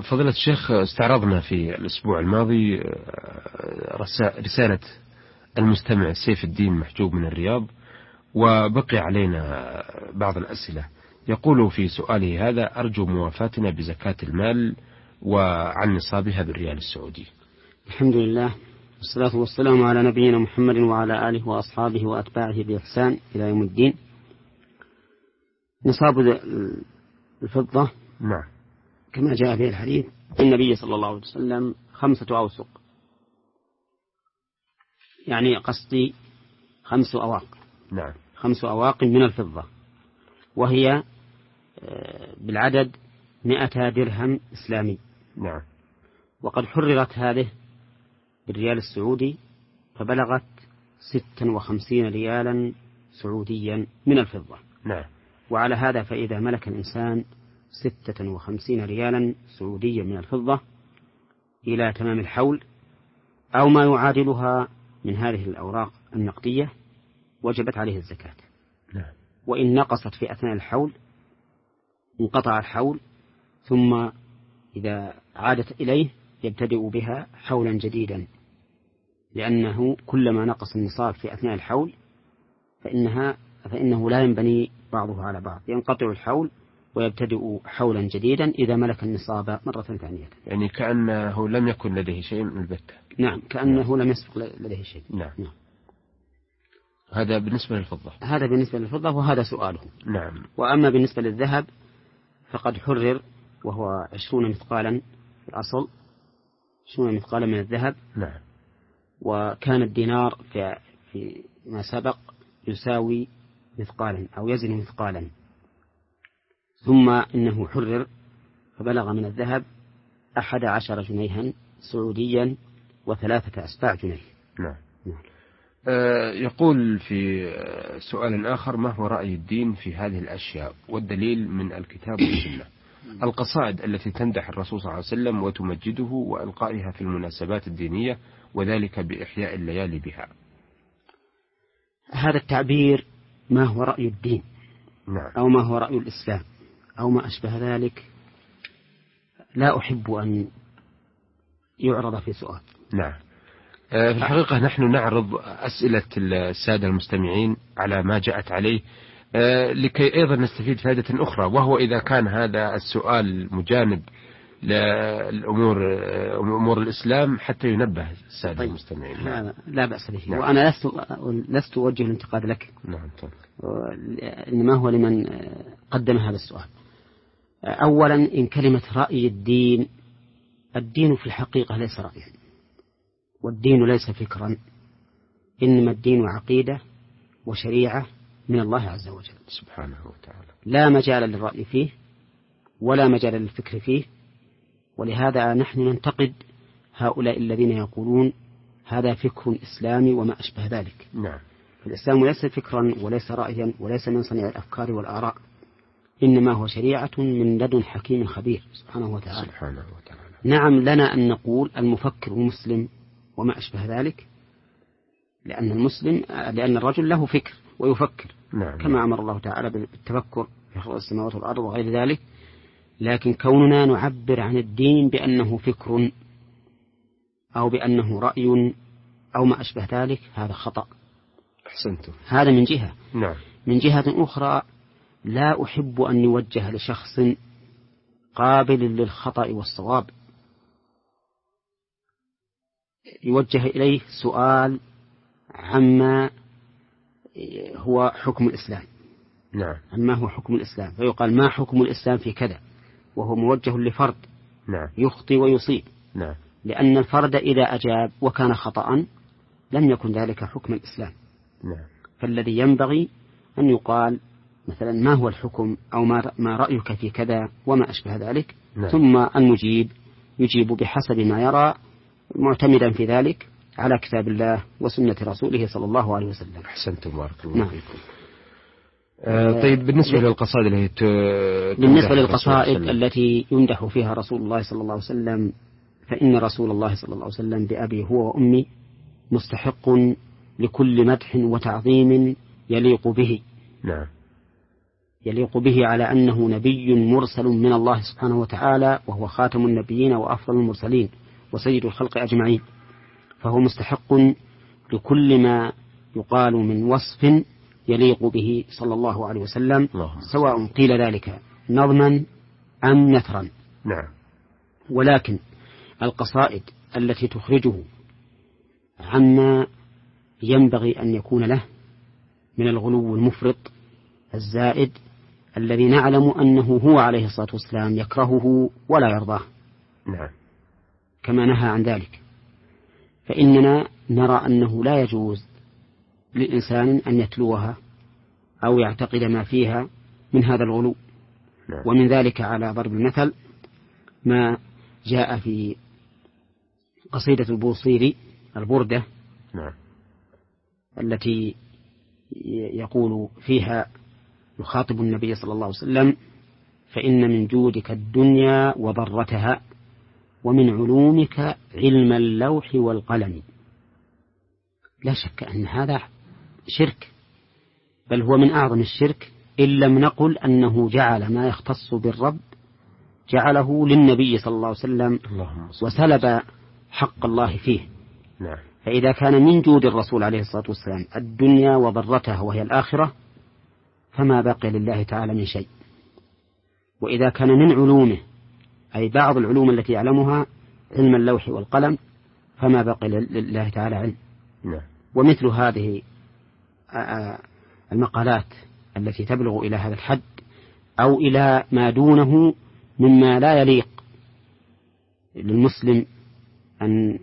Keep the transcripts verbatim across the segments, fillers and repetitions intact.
فضيلة الشيخ، استعرضنا في الأسبوع الماضي رسالة المستمع سيف الدين محجوب من الرياض، وبقي علينا بعض الأسئلة. يقول في سؤاله هذا: أرجو موافاتنا بزكاة المال وعن نصابها بالريال السعودي. الحمد لله والصلاة والسلام على نبينا محمد وعلى آله وأصحابه وأتباعه بإحسان إلى يوم الدين. نصاب الفضة نعم كما جاء في الحديث النبي صلى الله عليه وسلم خمسة أوسق، يعني قصدي خمس أواق. نعم خمس أواق من الفضة، وهي بالعدد مئة درهم إسلامي. نعم. وقد حررت هذه بالريال السعودي فبلغت ستا وخمسين ريالا سعوديا من الفضة. نعم. وعلى هذا فإذا ملك الإنسان ستة وخمسين ريالا سعوديا من الفضة إلى تمام الحول أو ما يعادلها من هذه الأوراق النقدية وجبت عليه الزكاة. نعم. وإن نقصت في أثناء الحول انقطع الحول، ثم إذا عادت إليه يبتدئ بها حولا جديدا، لأنه كلما نقص النصاب في أثناء الحول فإنها فإنه لا ينبني بعضه على بعض، ينقطع الحول ويبتدئ حولا جديدا إذا ملك النصاب مرة ثانية. يعني كأنه لم يكن لديه شيء من البتة. نعم، كأنه نعم. لم يسبق لديه شيء. نعم. نعم. هذا بالنسبة للفضة. هذا بالنسبة للفضة وهذا سؤاله. نعم. وأما بالنسبة للذهب فقد حرر وهو عشرون مثقالا في الأصل، عشرون مثقالا من الذهب. نعم. وكان الدينار في في ما سبق يساوي مثقالا أو يزن مثقالا، ثم إنه حرر فبلغ من الذهب أحد عشر جنيها سعوديا وثلاثة أسباع جنيه. نعم. نعم. أه يقول في سؤال آخر: ما هو رأي الدين في هذه الأشياء والدليل من الكتاب والسنة؟ القصائد التي تمدح الرسول صلى الله عليه وسلم وتمجده وإلقائها في المناسبات الدينية وذلك بإحياء الليالي بها. هذا التعبير ما هو رأي الدين؟ نعم. أو ما هو رأي الإسلام أو ما أشبه ذلك لا أحب أن يعرض في سؤال. نعم. في الحقيقة نحن نعرض أسئلة السادة المستمعين على ما جاءت عليه لكي أيضا نستفيد فائدة أخرى، وهو إذا كان هذا السؤال مجانب للأمور أمور الإسلام حتى ينبه السادة طيب. المستمعين. لا, لا بأس به. نعم. وأنا لست لست أوجه الانتقاد لك. نعم. إنما هو لمن قدم هذا السؤال. أولا، إن كلمة رأي الدين، الدين في الحقيقة ليس رأيا، والدين ليس فكرا، إنما الدين عقيدة وشريعة من الله عز وجل سبحانه وتعالى. لا مجال للرأي فيه ولا مجال للفكر فيه. ولهذا نحن ننتقد هؤلاء الذين يقولون هذا فكر إسلامي وما أشبه ذلك. نعم. الإسلام ليس فكرا وليس رأيا وليس من صنيع الأفكار والآراء، إنما هو شريعة من لدن حكيم خبير سبحانه وتعالى. سبحانه وتعالى. نعم، لنا أن نقول المفكر مسلم وما أشبه ذلك، لأن المسلم لأن الرجل له فكر ويفكر. نعم. كما أمر الله تعالى بالتفكر في خلق السماوات والأرض وغير ذلك. لكن كوننا نعبر عن الدين بأنه فكر أو بأنه رأي أو ما أشبه ذلك هذا خطأ. أحسنتم. هذا من جهة. نعم. من جهة أخرى لا أحب أن يوجه لشخص قابل للخطأ والصواب يوجه إليه سؤال عما هو حكم الإسلام. نعم. عما هو حكم الإسلام، فيقال ما حكم الإسلام في كذا، وهو موجه لفرد. نعم. يخطي ويصيب. نعم. لأن الفرد إذا أجاب وكان خطأ لم يكن ذلك حكم الإسلام. نعم. فالذي ينبغي أن يقال مثلا ما هو الحكم أو ما رأيك في كذا وما أشبه ذلك. نعم. ثم المجيب يجيب بحسب ما يرى معتمدا في ذلك على كتاب الله وسنة رسوله صلى الله عليه وسلم. أحسنتم بارك الله نعم. فيكم. آه طيب، بالنسبة للقصائد التي بالنسبة للقصائد التي يمدح فيها رسول الله صلى الله عليه وسلم، فإن رسول الله صلى الله عليه وسلم بأبي هو وأمي مستحق لكل مدح وتعظيم يليق به. نعم. يليق به على أنه نبي مرسل من الله سبحانه وتعالى، وهو خاتم النبيين وأفضل المرسلين وسيد الخلق أجمعين، فهو مستحق لكل ما يقال من وصف يليق به صلى الله عليه وسلم، سواء قيل ذلك نظما أم نثرا. نعم. ولكن القصائد التي تخرجه عما ينبغي أن يكون له من الغلو المفرط الزائد الذي نعلم أنه هو عليه الصلاة والسلام يكرهه ولا يرضاه، نعم، كما نهى عن ذلك، فإننا نرى أنه لا يجوز للإنسان أن يتلوها أو يعتقد ما فيها من هذا الغلو. نعم. ومن ذلك على ضرب المثل ما جاء في قصيدة البوصيري البردة، نعم، التي يقول فيها يخاطب النبي صلى الله عليه وسلم: فإن من جودك الدنيا وضرتها، ومن علومك علم اللوح والقلم. لا شك أن هذا شرك، بل هو من أعظم الشرك، إن لم نقل أنه جعل ما يختص بالرب جعله للنبي صلى الله عليه وسلم وسلب حق الله فيه. نعم. فإذا كان من جود الرسول عليه الصلاة والسلام الدنيا وضرتها وهي الآخرة، فما بقي لله تعالى من شيء. وإذا كان من علومه أي بعض العلوم التي يعلمها علم اللوح والقلم، فما بقي لله تعالى علم. نعم. ومثل هذه المقالات التي تبلغ إلى هذا الحد أو إلى ما دونه مما لا يليق للمسلم أن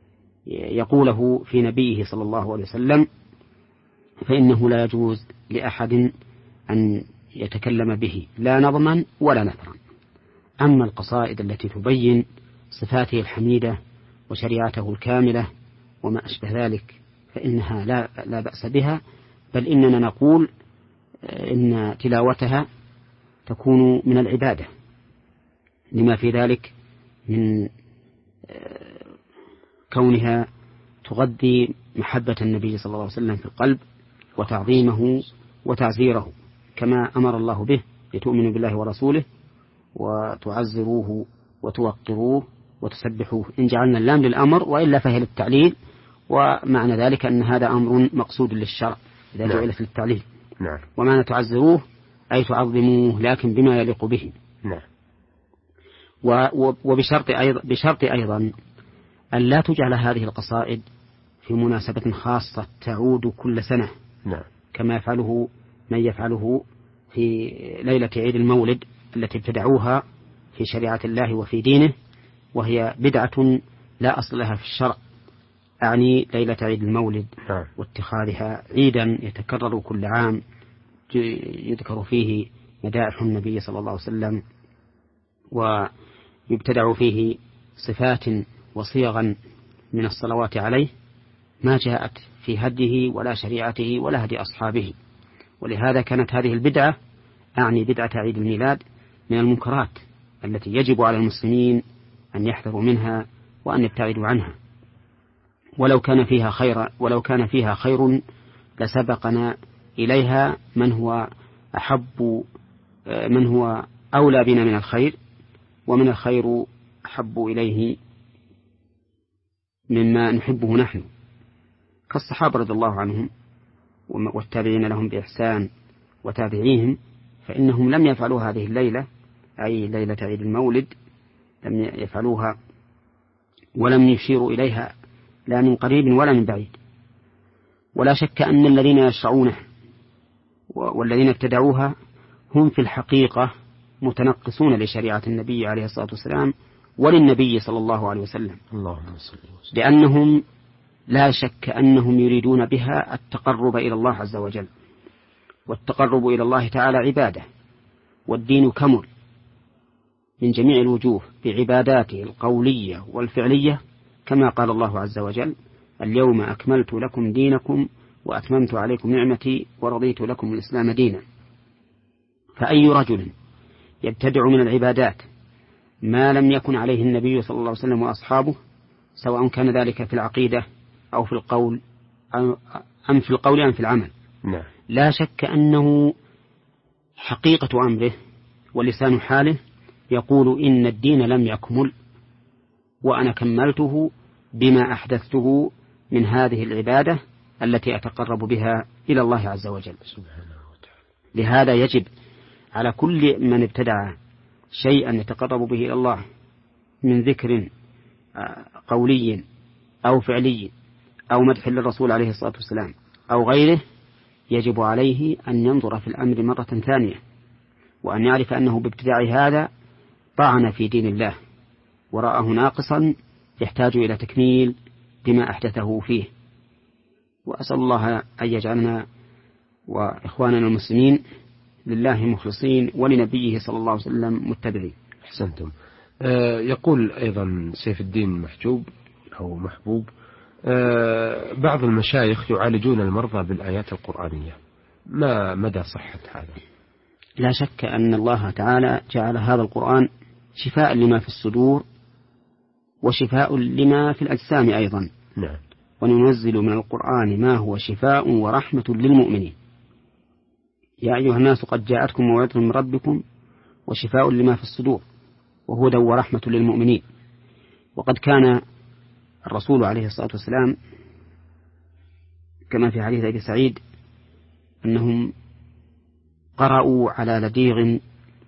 يقوله في نبيه صلى الله عليه وسلم، فإنه لا يجوز لأحد أن يتكلم به لا نظما ولا نثرا. أما القصائد التي تبين صفاته الحميدة وشريعته الكاملة وما أشبه ذلك فإنها لا, لا بأس بها، بل إننا نقول إن تلاوتها تكون من العبادة لما في ذلك من كونها تغذي محبة النبي صلى الله عليه وسلم في القلب وتعظيمه وتعزيره، كما أمر الله به: لتؤمنوا بالله ورسوله وتعزروه وتوقروه وتسبحوه. إن جعلنا اللام للأمر، وإلا فهي للتعليل، ومعنى ذلك أن هذا أمر مقصود للشرع إذا جعلت للتعليل. نعم. ومعنى تعزروه أي تعظموه، لكن بما يليق به. نعم. وبشرط أيضا, بشرط أيضا أن لا تجعل هذه القصائد في مناسبة خاصة تعود كل سنة. نعم. كما يفعله من يفعله في ليلة عيد المولد التي ابتدعوها في شريعة الله وفي دينه، وهي بدعة لا أصل لها في الشرع، أعني ليلة عيد المولد واتخاذها عيدا يتكرر كل عام يذكر فيه مدائح النبي صلى الله عليه وسلم، ويبتدع فيه صفات وصيغا من الصلوات عليه ما جاءت في هديه ولا شريعته ولا هدي أصحابه. ولهذا كانت هذه البدعة، أعني بدعة عيد الميلاد، من المنكرات التي يجب على المسلمين أن يحذروا منها وأن يبتعدوا عنها. ولو كان فيها خير ولو كان فيها خير لسبقنا إليها من هو أحب من هو أولى بنا من الخير، ومن الخير أحب إليه مما نحبه نحن، كالصحابة رضي الله عنهم والتابعين لهم بإحسان وتابعيهم، فإنهم لم يفعلوا هذه الليلة أي ليلة عيد المولد، لم يفعلوها ولم يشيروا إليها لا من قريب ولا من بعيد. ولا شك أن الذين يشرعونه والذين ابتدعوها هم في الحقيقة متنقصون لشريعة النبي عليه الصلاة والسلام وللنبي صلى الله عليه وسلم، اللهم صل وسلم، لأنهم لا شك أنهم يريدون بها التقرب إلى الله عز وجل، والتقرب إلى الله تعالى عبادة، والدين كمل من جميع الوجوه بعباداته القولية والفعلية، كما قال الله عز وجل: اليوم أكملت لكم دينكم وأتممت عليكم نعمتي ورضيت لكم الإسلام دينا. فأي رجل يبتدع من العبادات ما لم يكن عليه النبي صلى الله عليه وسلم وأصحابه، سواء كان ذلك في العقيدة أو في القول أم في القول أم في العمل، لا شك أنه حقيقة أمره ولسان حاله يقول إن الدين لم يكمل وأنا كملته بما أحدثته من هذه العبادة التي أتقرب بها إلى الله عز وجل. لهذا يجب على كل من ابتدع شيئا يتقرب به إلى الله من ذكر قولي أو فعلي أو مدح للرسول عليه الصلاة والسلام أو غيره، يجب عليه أن ينظر في الأمر مرة ثانية، وأن يعرف أنه بابتداع هذا طعن في دين الله ورآه ناقصا يحتاج إلى تكميل بما أحدثه فيه. وأسأل الله أن يجعلنا وإخواننا المسلمين لله مخلصين ولنبيه صلى الله عليه وسلم متبعين. أحسنتم. آه يقول أيضا سيف الدين محجوب أو محبوب، آه بعض المشايخ يعالجون المرضى بالآيات القرآنية، ما مدى صحة هذا؟ لا شك أن الله تعالى جعل هذا القرآن شفاء لما في الصدور وشفاء لما في الأجسام أيضا. نعم. وننزل من القرآن ما هو شفاء ورحمة للمؤمنين. يا أيها الناس قد جاءتكم موعظة من ربكم وشفاء لما في الصدور وهدى ورحمة للمؤمنين. وقد كان الرسول عليه الصلاة والسلام كما في حديث أبي سعيد أنهم قرأوا على لديغ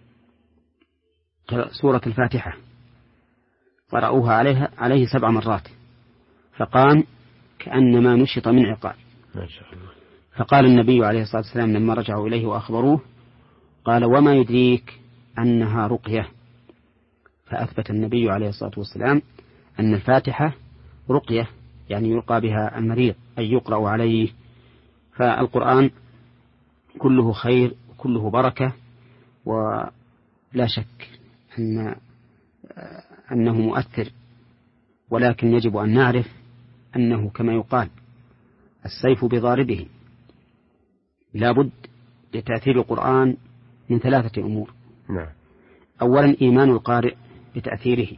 سورة الفاتحة، قرأوها عليها عليه سبع مرات فقام كأنما نشط من عقال. ما شاء الله. فقال النبي عليه الصلاة والسلام لما رجعوا إليه وأخبروه قال وما يدريك أنها رقية؟ فأثبت النبي عليه الصلاة والسلام أن الفاتحة رقية، يعني يلقى بها المريض أي يقرأ عليه. فالقرآن كله خير وكله بركة، ولا شك أن أنه مؤثر، ولكن يجب أن نعرف أنه كما يقال السيف بضاربه. لا بد لتأثير القرآن من ثلاثة أمور. نعم. أولا إيمان القارئ بتأثيره،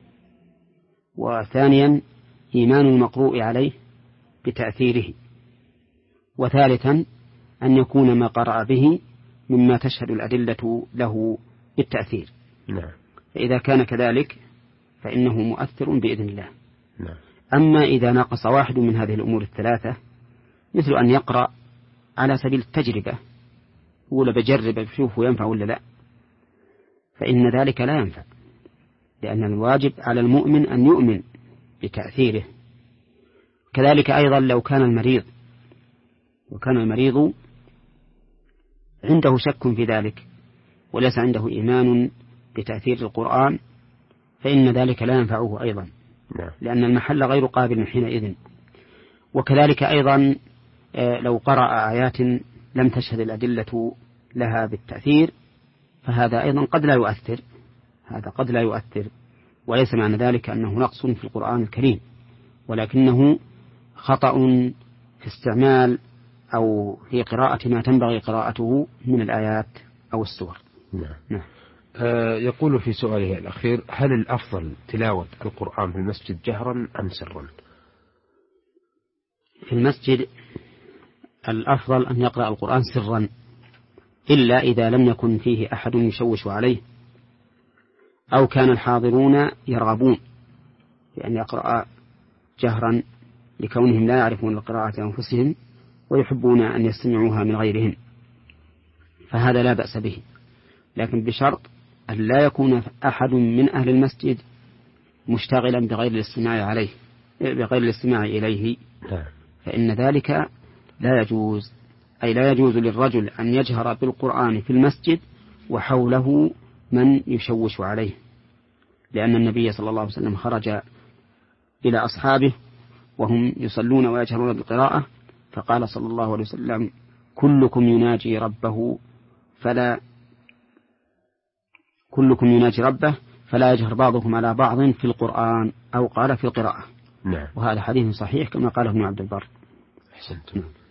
وثانيا إيمان المقروء عليه بتأثيره، وثالثا أن يكون ما قرأ به مما تشهد الأدلة له بالتأثير. نعم. فإذا كان كذلك فإنه مؤثر بإذن الله. نعم. أما إذا ناقص واحد من هذه الأمور الثلاثة، مثل أن يقرأ على سبيل التجربة ولا بجرب بشوفه ينفع ولا لا، فإن ذلك لا ينفع، لأن الواجب على المؤمن أن يؤمن بتأثيره. كذلك أيضا لو كان المريض وكان المريض عنده شك في ذلك وليس عنده إيمان بتأثير القرآن، فإن ذلك لا ينفعه أيضا، لأن المحل غير قابل حينئذ. وكذلك أيضا لو قرأ آيات لم تشهد الأدلة لها بالتأثير فهذا أيضا قد لا يؤثر، هذا قد لا يؤثر، وليس معنى ذلك أنه نقص في القرآن الكريم، ولكنه خطأ في استعمال أو في قراءة ما تنبغي قراءته من الآيات أو السور. نعم. نعم. آه يقول في سؤاله الأخير: هل الأفضل تلاوة القرآن في المسجد جهرا أم سرا؟ في المسجد الأفضل أن يقرأ القرآن سرا، إلا إذا لم يكن فيه أحد يشوش عليه أو كان الحاضرون يرغبون بأن يقرأ جهرا لكونهم لا يعرفون القراءة أنفسهم ويحبون أن يستمعوها من غيرهم، فهذا لا بأس به، لكن بشرط أن لا يكون أحد من أهل المسجد مشتغلا بغير الاستماع عليه بغير الاستماع إليه، فإن ذلك لا يجوز. أي لا يجوز للرجل أن يجهر بالقرآن في المسجد وحوله من يشوش عليه، لأن النبي صلى الله عليه وسلم خرج إلى أصحابه وهم يصلون ويجهرون بالقراءة، فقال صلى الله عليه وسلم: كلكم يناجي ربه فلا كلكم يناجي ربه فلا يجهر بعضكم على بعض في القرآن، أو قال في القراءة. نعم. وهذا حديث صحيح كما قاله ابن عبد البر. أحسنتم.